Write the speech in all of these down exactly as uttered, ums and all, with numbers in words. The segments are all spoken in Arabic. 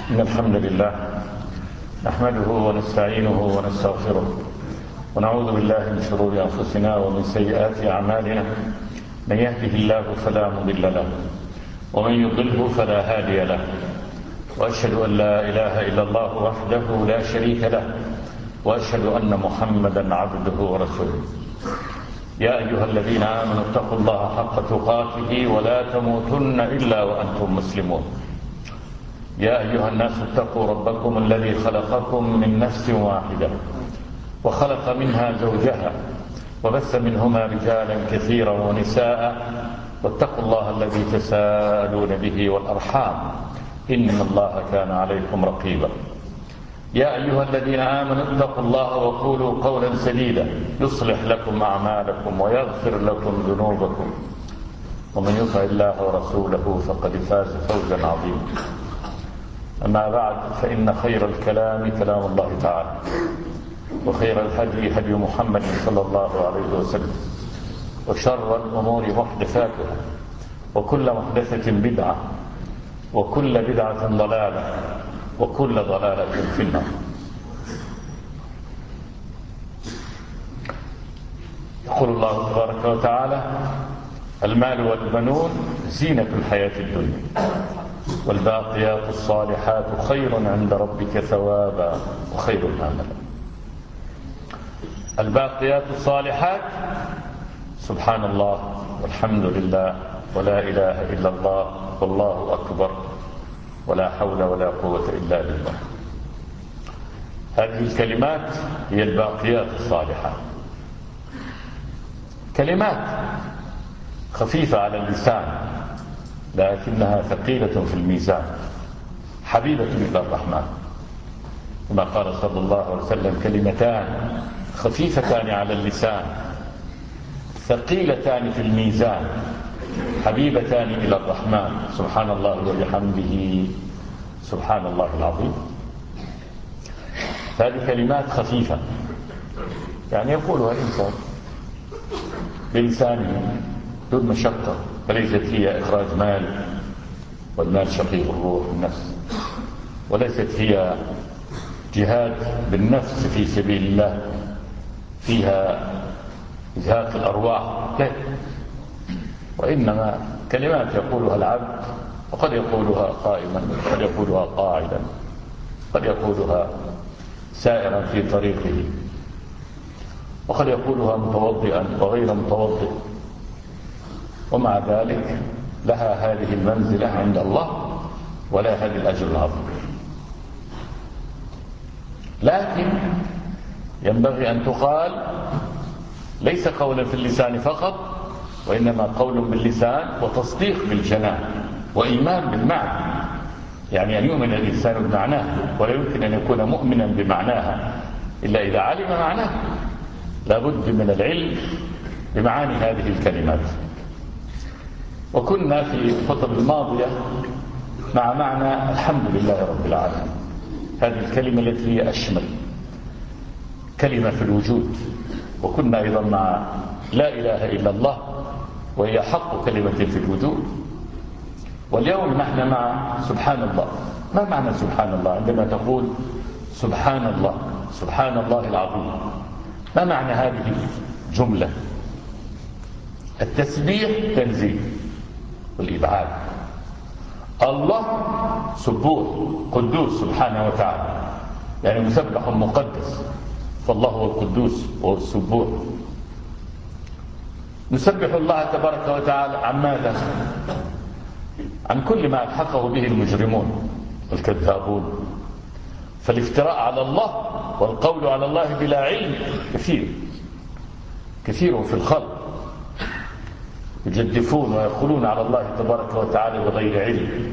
إن الحمد لله نحمده ونستعينه ونستغفره ونعوذ بالله من شرور أنفسنا ومن سيئات أعمالنا. من يهده الله فلا مضل له ومن يضله فلا هادي له، وأشهد أن لا إله إلا الله وحده لا شريك له، وأشهد أن محمدا عبده ورسوله. يا أيها الذين آمنوا اتقوا الله حق تقاته ولا تموتن إلا وأنتم مسلمون. يا أيها الناس اتقوا ربكم الذي خلقكم من نفس واحدة وخلق منها زوجها وبث منهما رجالا كثيرا ونساء، واتقوا الله الذي تساءلون به والأرحام إن الله كان عليكم رقيبا. يا أيها الذين آمنوا اتقوا الله وقولوا قولا سديدا يصلح لكم أعمالكم ويغفر لكم ذنوبكم، ومن يطع الله ورسوله فقد فاز فوزا عظيما. أما بعد، فإن خير الكلام كلام الله تعالى، وخير الهدي هدي محمد صلى الله عليه وسلم، وشر الأمور محدثاتها، وكل محدثة بدعة، وكل بدعة ضلالة، وكل ضلالة في النار. يقول الله تبارك وتعالى: المال والبنون زينة الحياة الدنيا، والباقيات الصالحات خير عند ربك ثوابا وخير آملا. الباقيات الصالحات سبحان الله والحمد لله ولا إله إلا الله والله أكبر ولا حول ولا قوة إلا بالله. هذه الكلمات هي الباقيات الصالحات، كلمات خفيفة على اللسان لكنها ثقيلة في الميزان، حبيبة إلى الرحمن، كما قال صلى الله عليه وسلم: كلمتان خفيفتان على اللسان ثقيلتان في الميزان حبيبتان إلى الرحمن، سبحان الله وبحمده سبحان الله العظيم. هذه كلمات خفيفة، يعني يقولها الإنسان بلسانه دون مشقة، فليست هي إخراج مال، والمال شقيق الروح النفس، وليست هي جهاد بالنفس في سبيل الله فيها إزهاق الأرواح، لا، وإنما كلمات يقولها العبد، وقد يقولها قائما، قد يقولها قاعدا، قد يقولها سائرا في طريقه، وقد يقولها متوضئا وغير متوضئ، ومع ذلك لها هذه المنزلة عند الله ولا هذه الأجر العظيم. لكن ينبغي أن تقال ليس قولا في اللسان فقط، وإنما قول باللسان وتصديق بالجنان وإيمان بالمعنى، يعني أن يؤمن الإنسان بمعناه، ولا يمكن أن يكون مؤمنا بمعناها إلا إذا علم معناه. لا بد من العلم بمعاني هذه الكلمات. وكنا في الخطب الماضية مع معنى الحمد لله رب العالمين، هذه الكلمة التي هي أشمل كلمة في الوجود، وكنا أيضا مع لا إله إلا الله، وهي حق كلمة في الوجود. واليوم نحن مع سبحان الله. ما معنى سبحان الله؟ عندما تقول سبحان الله، سبحان الله العظيم، ما معنى هذه الجملة؟ التسبيح تنزيه والإبعاد. الله سبوح قدوس سبحانه وتعالى، يعني مسبح مقدس، فالله هو القدوس وهو السبوح. نسبح الله تبارك وتعالى عن ماذا؟ عن كل ما ألحقه به المجرمون والكذابون. فالافتراء على الله والقول على الله بلا علم كثير كثير في الخلق، يجدفون ويقولون على الله تبارك وتعالى بغير علم.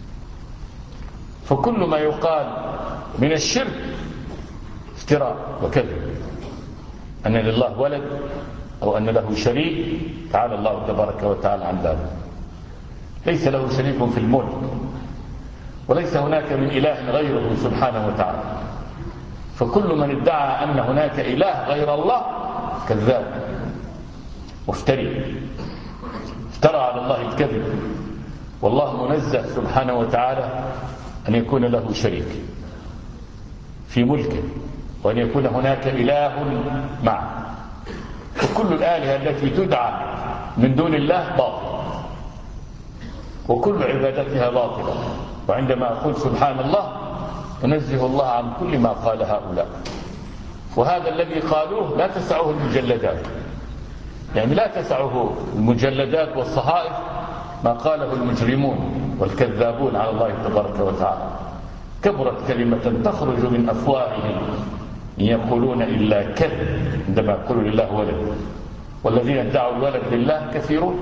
فكل ما يقال من الشرك افتراء وكذب، أن لله ولد أو أن له شريك، تعالى الله تبارك وتعالى عن ذلك. ليس له شريك في الملك، وليس هناك من إله غيره سبحانه وتعالى. فكل من ادعى أن هناك إله غير الله كذاب مفتري، افترى على الله الكذب. والله منزه سبحانه وتعالى أن يكون له شريك في ملكه، وأن يكون هناك إله معه. وكل الآلهة التي تدعى من دون الله باطلة، وكل عبادتها باطلة. وعندما أقول سبحان الله أنزه الله عن كل ما قال هؤلاء. وهذا الذي قالوه لا تسعه المجلدات، يعني لا تسعه المجلدات والصحائف ما قاله المجرمون والكذابون على الله تبارك وتعالى. كبرت كلمة تخرج من أفواههم إن يقولون إلا كذب عندما يقولوا لله ولد. والذين ادعوا الولد لله كثيرون،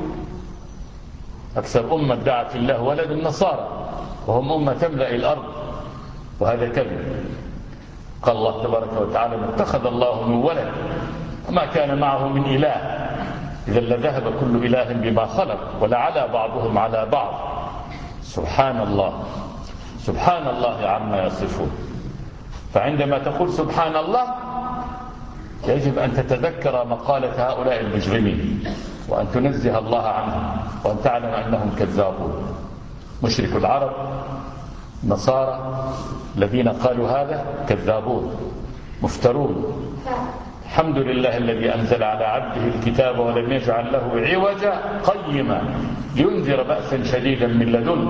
أكثر أمة ادعت لله ولد النصارى، وهم أمة تملأ الأرض، وهذا كذب. قال الله تبارك وتعالى ما اتخذ الله من ولد وما كان معه من إله إذا لذهب كل إله بما خلق ولعلى بعضهم على بعض. سبحان الله سبحان الله عما يصفون. فعندما تقول سبحان الله يجب أن تتذكر مقالة هؤلاء المجرمين، وأن تنزه الله عنهم، وأن تعلم أنهم كذابون. مشرك العرب نصارى الذين قالوا هذا كذابون مفترون. الحمد لله الذي أنزل على عبده الكتاب ولم يجعل له عوجا قيما لينذر بأسا شديدا من لدنه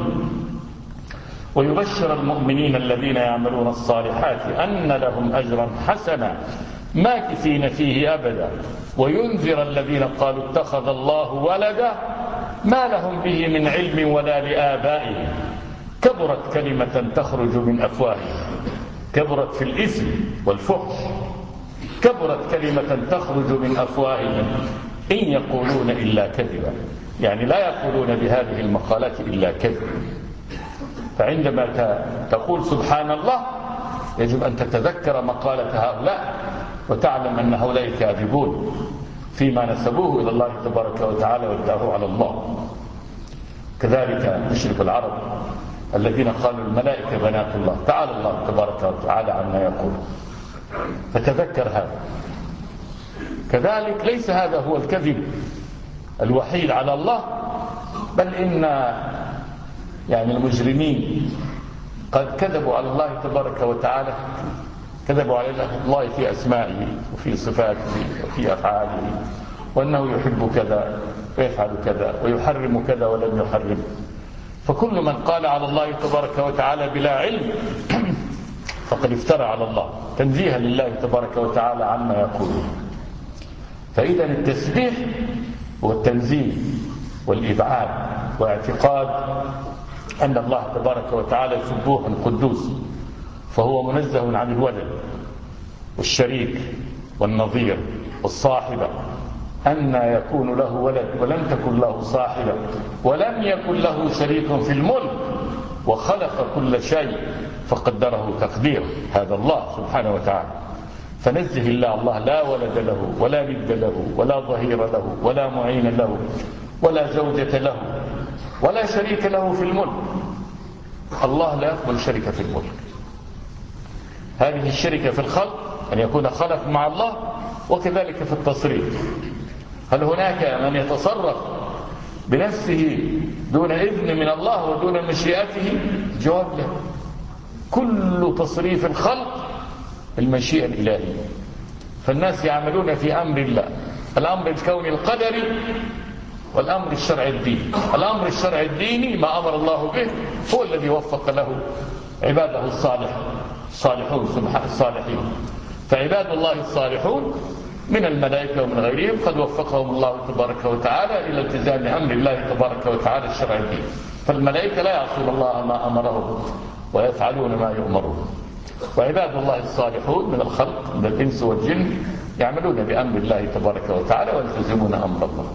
ويبشر المؤمنين الذين يعملون الصالحات أن لهم أجرا حسنا ماكثين فيه أبدا وينذر الذين قالوا اتخذ الله ولدا ما لهم به من علم ولا لآبائهم كبرت كلمة تخرج من أفواههم، كبرت في الإثم والفحش، كبرت كلمة تخرج من أفواههم إن يقولون إلا كذبا، يعني لا يقولون بهذه المقالات إلا كذب. فعندما تقول سبحان الله يجب أن تتذكر مقالة هؤلاء وتعلم أن هؤلاء كاذبون فيما نسبوه إلى الله تبارك وتعالى وادعوه على الله. كذلك مشرك العرب الذين قالوا الملائكة بنات الله، تعالى الله تبارك وتعالى عما يقول، فتذكر هذا. كذلك ليس هذا هو الكذب الوحيد على الله، بل إن يعني المجرمين قد كذبوا على الله تبارك وتعالى، كذبوا على الله في أسمائه وفي صفاته وفي أفعاله، وأنه يحب كذا ويفعل كذا ويحرم كذا ولم يحرم. فكل من قال على الله تبارك وتعالى بلا علم فقد افترى على الله تنزيها لله تبارك وتعالى عما يقولون. فإذا التسبيح والتنزيه والإبعاد واعتقاد أن الله تبارك وتعالى سبوح قدوس، فهو منزه عن الولد والشريك والنظير والصاحبة، أن يكون له ولد ولم تكن له صاحبة ولم يكن له شريك في الملك وخلق كل شيء فقدره تقدير. هذا الله سبحانه وتعالى. فنزه الله الله لا ولد له ولا ند له ولا ظهير له ولا معين له ولا زوجة له ولا شريك له في الملك. الله لا يقبل شركة في الملك. هذه الشركة في الخلق أن يكون خلق مع الله، وكذلك في التصريف. هل هناك من يتصرف بنفسه دون إذن من الله ودون مشيئته؟ جواب له. كل تصريف الخلق المشيئة الإلهية. فالناس يعملون في أمر الله، الأمر الكوني القدري والأمر الشرعي الديني. الأمر الشرعي الديني ما أمر الله به هو الذي وفق له عباده الصالح الصالحون سبحانه الصالحين. فعباد الله الصالحون من الملائكة ومن غيرهم قد وفقهم الله تبارك وتعالى إلى التزام أمر الله تبارك وتعالى الشرعي الديني. فالملائكة لا يعصون الله ما أمرهم ويفعلون ما يؤمرون. وعباد الله الصالحون من الخلق من الإنس والجن يعملون بأمر الله تبارك وتعالى ويلتزمون أمر الله.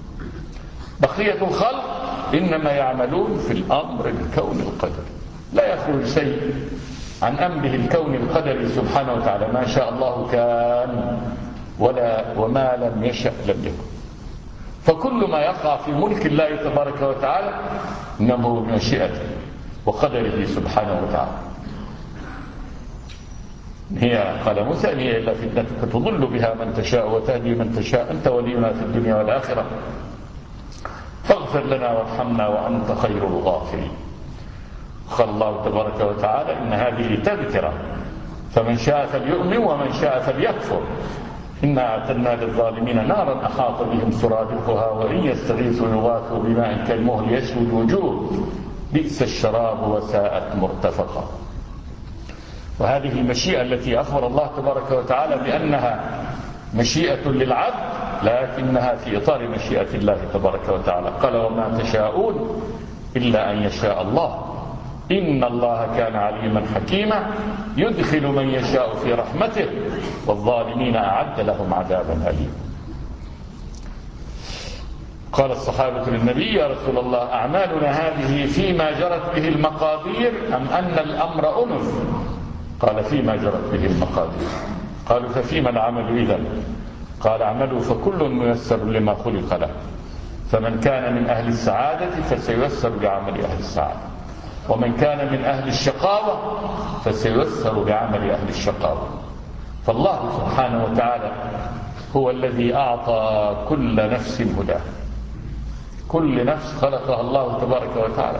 بقية الخلق إنما يعملون في الأمر الكوني القدري، لا يخرج شيء عن أمره الكوني القدري سبحانه وتعالى. ما شاء الله كان ولا وما لم يشأ لم يكن. فكل ما يقع في ملك الله تبارك وتعالى إنما هو بمشيئته وقدره سبحانه وتعالى. هي قال موسى إن هي إلا فتنتك تضل بها من تشاء وتهدي من تشاء أنت ولينا في الدنيا والآخرة فاغفر لنا وارحمنا وأنت خير الغافرين. قال الله تبارك وتعالى إن هذه تذكرة فمن شاء فليؤمن ومن شاء فليكفر إنا أعتدنا للظالمين نارا أحاط بهم سرادقها وإن يستغيثوا يغاثوا بماء كالمهل يشوي الوجوه بئس الشراب وساءت مرتفقا. وهذه المشيئة التي أخبر الله تبارك وتعالى بأنها مشيئة للعبد لكنها في إطار مشيئة الله تبارك وتعالى. قال وما تشاءون إلا أن يشاء الله إن الله كان عليما حكيما يدخل من يشاء في رحمته والظالمين أعد لهم عذابا أليما. قال الصحابة للنبي يا رسول الله أعمالنا هذه فيما جرت به المقادير أم أن الأمر أنف؟ قال فيما جرت به المقادير. قالوا ففيما العمل إذن؟ قال اعملوا فكل ميسر لما خلق له فمن كان من أهل السعادة فسييسر بعمل أهل السعادة ومن كان من أهل الشقاوة فسييسر بعمل أهل الشقاوة. فالله سبحانه وتعالى هو الذي أعطى كل نفس هداه. كل نفس خلقها الله تبارك وتعالى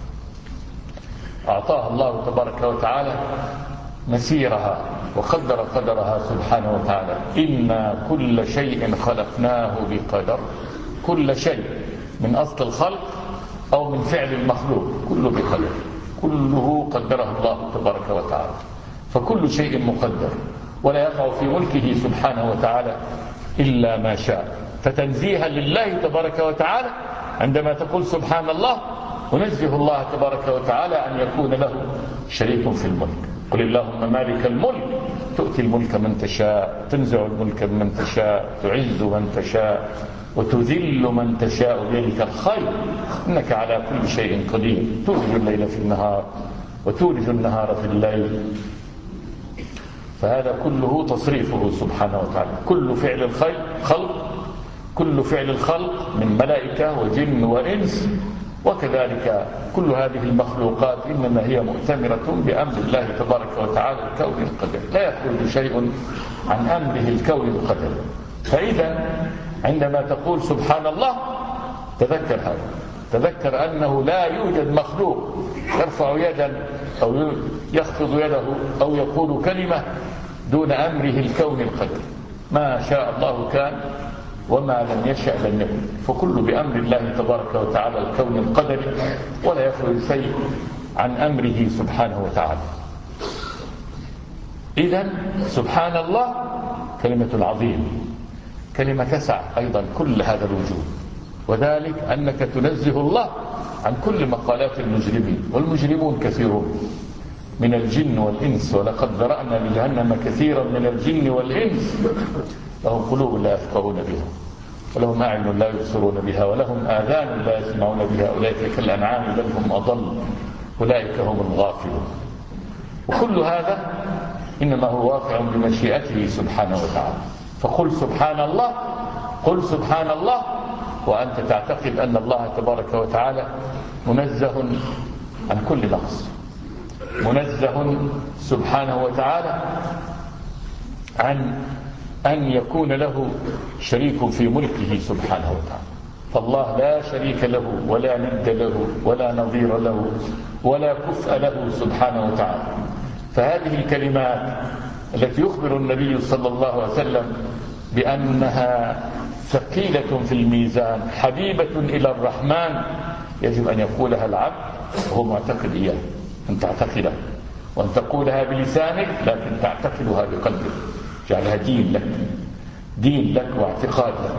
أعطاها الله تبارك وتعالى مسيرها وقدر قدرها سبحانه وتعالى. إنا كل شيء خلقناه بقدر. كل شيء من أصل الخلق أو من فعل المخلوق كله بقدر، كله قدره الله تبارك وتعالى. فكل شيء مقدر ولا يقع في ملكه سبحانه وتعالى إلا ما شاء. فتنزيها لله تبارك وتعالى عندما تقول سبحان الله ونزه الله تبارك وتعالى أن يكون له شريك في الملك. قل اللهم مالك الملك تؤتي الملك من تشاء تنزع الملك من تشاء تعز من تشاء وتذل من تشاء بيدك الخير إنك على كل شيء قدير تولج الليل في النهار وتولج النهار في الليل. فهذا كله تصريفه سبحانه وتعالى. كل فعل الخير خلق كل فعل الخلق من ملائكة وجن وإنس وكذلك كل هذه المخلوقات إنما هي مؤتمرة بأمر الله تبارك وتعالى الكون القدر. لا يخرج شيء عن أمره الكون القدر. فإذا عندما تقول سبحان الله تذكر هذا، تذكر أنه لا يوجد مخلوق يرفع يدا أو يخفض يده أو يقول كلمة دون أمره الكون القدر. ما شاء الله كان وما لم يشأ لم يكن. فكل بأمر الله تبارك وتعالى الكون القدري ولا يخرج شيء عن أمره سبحانه وتعالى. إذن سبحان الله كلمة عظيمة، كلمة تسع أيضا كل هذا الوجود. وذلك أنك تنزه الله عن كل مقالات المجرمين. والمجرمون كثيرون من الجن والإنس ولقد ذرأنا لجهنم كثيرا من الجن والإنس لهم قلوب لا يفقهون بها ولهم أعين لا يبصرون بها ولهم آذان لا يسمعون بها أولئك كالأنعام بل هم أضل أولئك هم الغافلون. وكل هذا إنما هو واقع بمشيئته سبحانه وتعالى. فقل سبحان الله قل سبحان الله وأنت تعتقد أن الله تبارك وتعالى منزه عن كل نقص، منزه سبحانه وتعالى عن أن يكون له شريك في ملكه سبحانه وتعالى. فالله لا شريك له ولا ند له ولا نظير له ولا كفء له سبحانه وتعالى. فهذه الكلمات التي يخبر النبي صلى الله عليه وسلم بأنها ثقيلة في الميزان حبيبة إلى الرحمن يجب أن يقولها العبد وهو معتقد إياه. أن تعتقدها وأن تقولها بلسانك لكن تعتقدها بقلبك، جعلها دين لك، دين لك واعتقاد لك.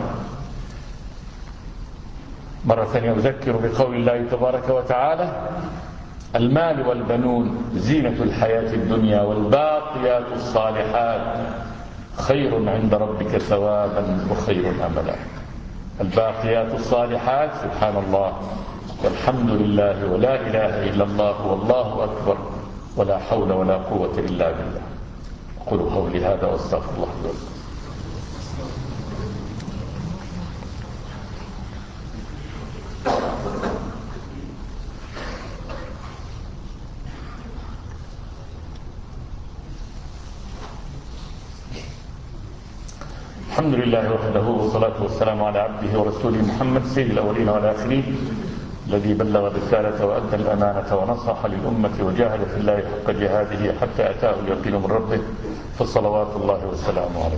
مرة ثانية أذكر بقول الله تبارك وتعالى المال والبنون زينة الحياة الدنيا والباقيات الصالحات خير عند ربك ثوابا وخير أملا. الباقيات الصالحات سبحان الله والحمد لله ولا إله إلا الله والله أكبر ولا حول ولا قوة إلا بالله. قولوا قولي هذا واستغفر الله لي ولكم. الحمد لله وحده والصلاة والسلام على عبده ورسوله محمد سيد الأولين والآخرين الذي بلغ الرسالة وأدى الأمانة ونصح للأمة وجاهد في الله حق جهاده حتى أتاه اليقين من ربه، فصلوات الله والسلام عليه.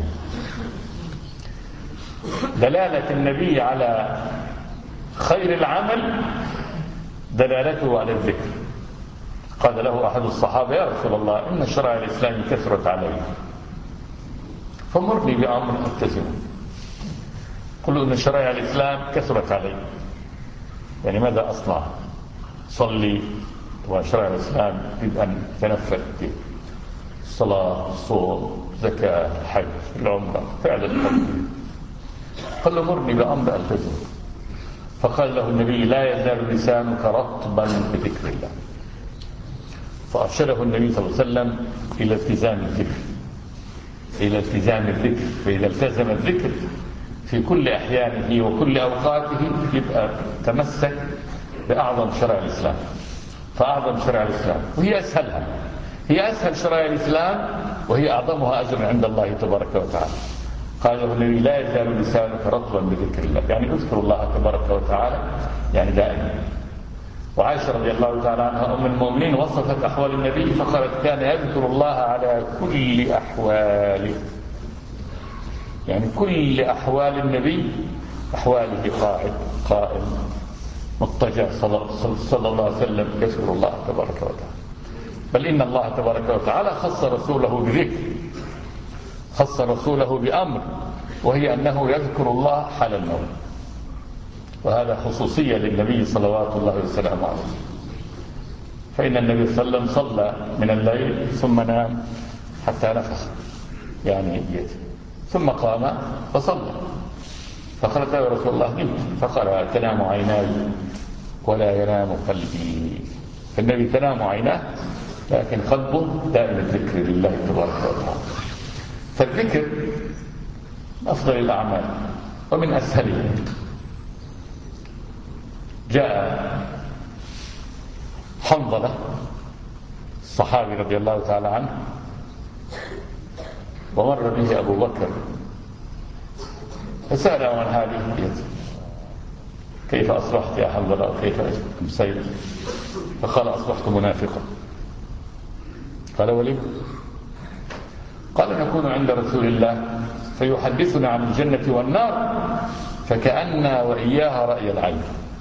دلالة النبي على خير العمل دلالته على الذكر. قال له أحد الصحابة: يا رسول الله، إن شرائع الإسلام كثرت علي، فمرني بأمر ألتزمه. قل له: إن شرائع الإسلام كثرت علي، يعني ماذا أصنع؟ صلي، وشرائع الإسلام يجب أن تنفذ به: الصلاة، الصوم، زكاة، الحج، العمرة، فعل الخير. قال له: مرني بأمر ألتزمه. فقال له النبي: لا يزال لسانك رطبا بذكر الله. فأرشده النبي صلى الله عليه وسلم إلى التزام الذكر، إلى التزام الذكر. فإذا التزم الذكر في كل أحيانه وكل أوقاته يبقى تمسك بأعظم شرائع الإسلام. فأعظم شرائع الإسلام وهي أسهلها، هي أسهل شرائع الإسلام وهي أعظمها أجرا عند الله تبارك وتعالى. قال له النبي: لا يزال لسانك رطبا بذكر الله، يعني اذكر الله تبارك وتعالى يعني دائما. وعائشة رضي الله تعالى عنها أم المؤمنين وصفت أحوال النبي فقالت: كان يذكر الله على كل أحواله، يعني كل أحوال النبي، أحواله قاعد، قائم، مضطجع، صلى الله عليه وسلم يذكر الله تبارك وتعالى. بل إن الله تبارك وتعالى خص رسوله بذكر، خص رسوله بأمر، وهي أنه يذكر الله حال النوم. وهذا خصوصية للنبي صلوات الله وسلامه عليه. فإن النبي صلى الله عليه وسلم صلى من الليل ثم نام حتى نفخ، يعني يتي، ثم قام فصلى. فقالت: يا رسول الله نمت. فقال: تنام عيناي ولا ينام قلبي. فالنبي تنام عيناه لكن قلبه دائم الذكر لله تبارك وتعالى. فالذكر أفضل الأعمال ومن أسهله. جاء حنظلة الصحابي رضي الله تعالى عنه ومر به أبو بكر فسأله عن هذه البيت: كيف أصبحت يا حنظلة وكيف أمسيت؟ فقال: أصبحت منافقا. قال: ولم؟ قال: نكون عند رسول الله فيحدثنا عن الجنة والنار فكأننا وإياها رأي العين.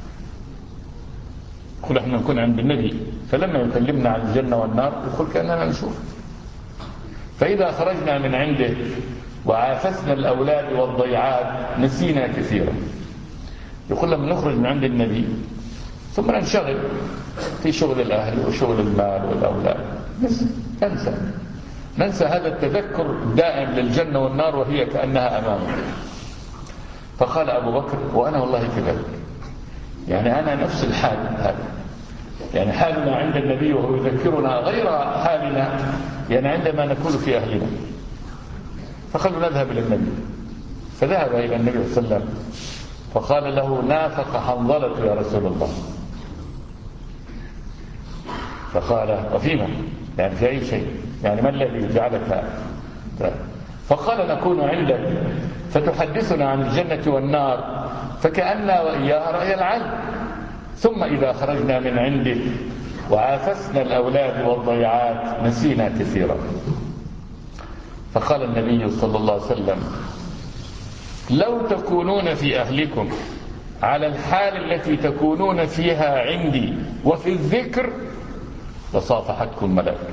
يقول: احنا نكون عند النبي فلما يكلمنا عن الجنة والنار يقول كأننا نشوف. فإذا خرجنا من عنده وعافسنا الأولاد والضيعات نسينا كثيرا. يقول: لما نخرج من عند النبي ثم ننشغل في شغل الأهل وشغل المال والأولاد ننسى ننسى هذا التذكر الدائم للجنة والنار وهي كأنها أمامنا. فقال أبو بكر: وأنا والله كذلك، يعني أنا نفس الحال هذا، يعني حالنا عند النبي وهو يذكرنا غير حالنا يعني عندما نكون في أهلنا. فقالوا: نذهب إلى النبي. فذهب إلى النبي صلى الله عليه وسلم فقال له: نافق حنظلة يا رسول الله. فقال: وفيما؟ يعني في أي شيء؟ يعني ما الذي جعلك؟ فقال: نكون عندك فتحدثنا عن الجنة والنار فكأننا وإياها رأي العين، ثم إذا خرجنا من عندك وعافسنا الأولاد والضيعات نسينا كثيرا. فقال النبي صلى الله عليه وسلم: لو تكونون في أهلكم على الحال التي تكونون فيها عندي وفي الذكر لصافحتكم ملائكة.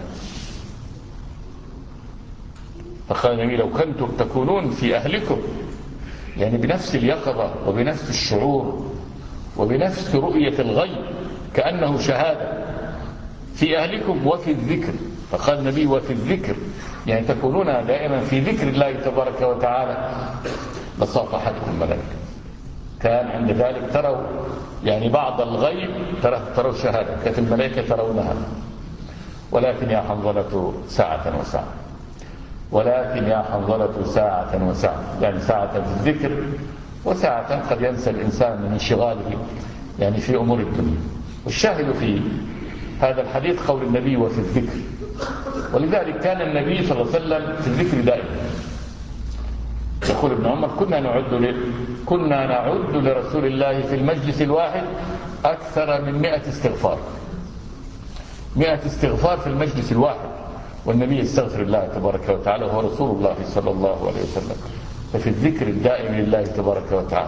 فقال النبي: لو كنتم تكونون في أهلكم يعني بنفس اليقظة وبنفس الشعور وبنفس رؤية الغيب كأنه شهادة في أهلكم وفي الذكر. فقال النبي: وفي الذكر يعني تكونون دائما في ذكر الله تبارك وتعالى لصافحتكم ملائكة. كان عند ذلك تروا يعني بعض الغيب تروا شهادة، كانت الملائكة ترونها. ولكن يا حنظلة ساعة وساعة، ولكن يا حنظلة ساعة وساعة، يعني ساعة في الذكر وساعة قد ينسى الإنسان من انشغاله يعني في أمور الدنيا. والشاهد في هذا الحديث قول النبي: وفي الذكر. ولذلك كان النبي صلى الله عليه وسلم في الذكر دائما. يقول ابن عمر: كنا نعد ل... كنا نعد لرسول الله في المجلس الواحد أكثر من مئة استغفار، مئة استغفار في المجلس الواحد، والنبي يستغفر الله تبارك وتعالى وهو رسول الله صلى الله عليه وسلم. ففي الذكر الدائم لله تبارك وتعالى.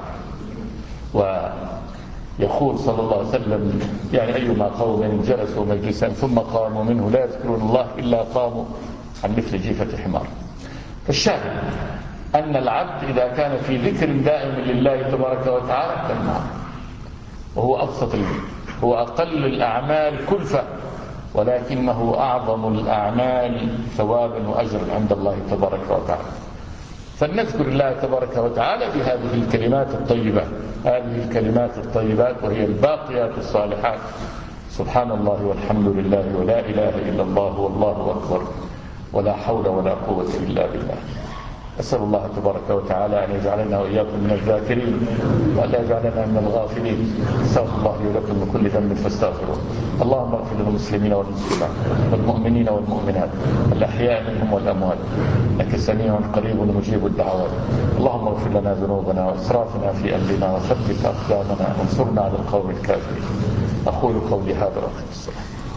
ويقول صلى الله عليه وسلم يعني أيما قوم جلسوا مجلسا ثم قاموا منه لا يذكرون الله إلا قاموا عن مثل جيفة حمار. فالشاهد أن العبد إذا كان في ذكر دائم لله تبارك وتعالى تنمع، وهو أبسط هو أقل الأعمال كلفة، ولكنه أعظم الأعمال ثوابا وأجرا عند الله تبارك وتعالى. فلنذكر الله تبارك وتعالى بهذه الكلمات الطيبة، هذه الكلمات الطيبات وهي الباقيات الصالحات: سبحان الله والحمد لله ولا إله إلا الله والله أكبر ولا حول ولا قوة إلا بالله. أسأل الله تبارك وتعالى أن يجعلنا وإياكم من الذاكرين وأن لا يجعلنا من الغافلين. استغفر الله لي ولكم من كل ذنب فاستغفروه. اللهم اغفر للمسلمين والمسلمات والمؤمنين والمؤمنات الأحياء منهم والأموات، إنك سميع قريب مجيب الدعوات. اللهم اغفر لنا ذنوبنا وإسرافنا في أمرنا وثبت أقدامنا وانصرنا على القوم الكافرين. أقول قولي هذا وأقم الصلاة.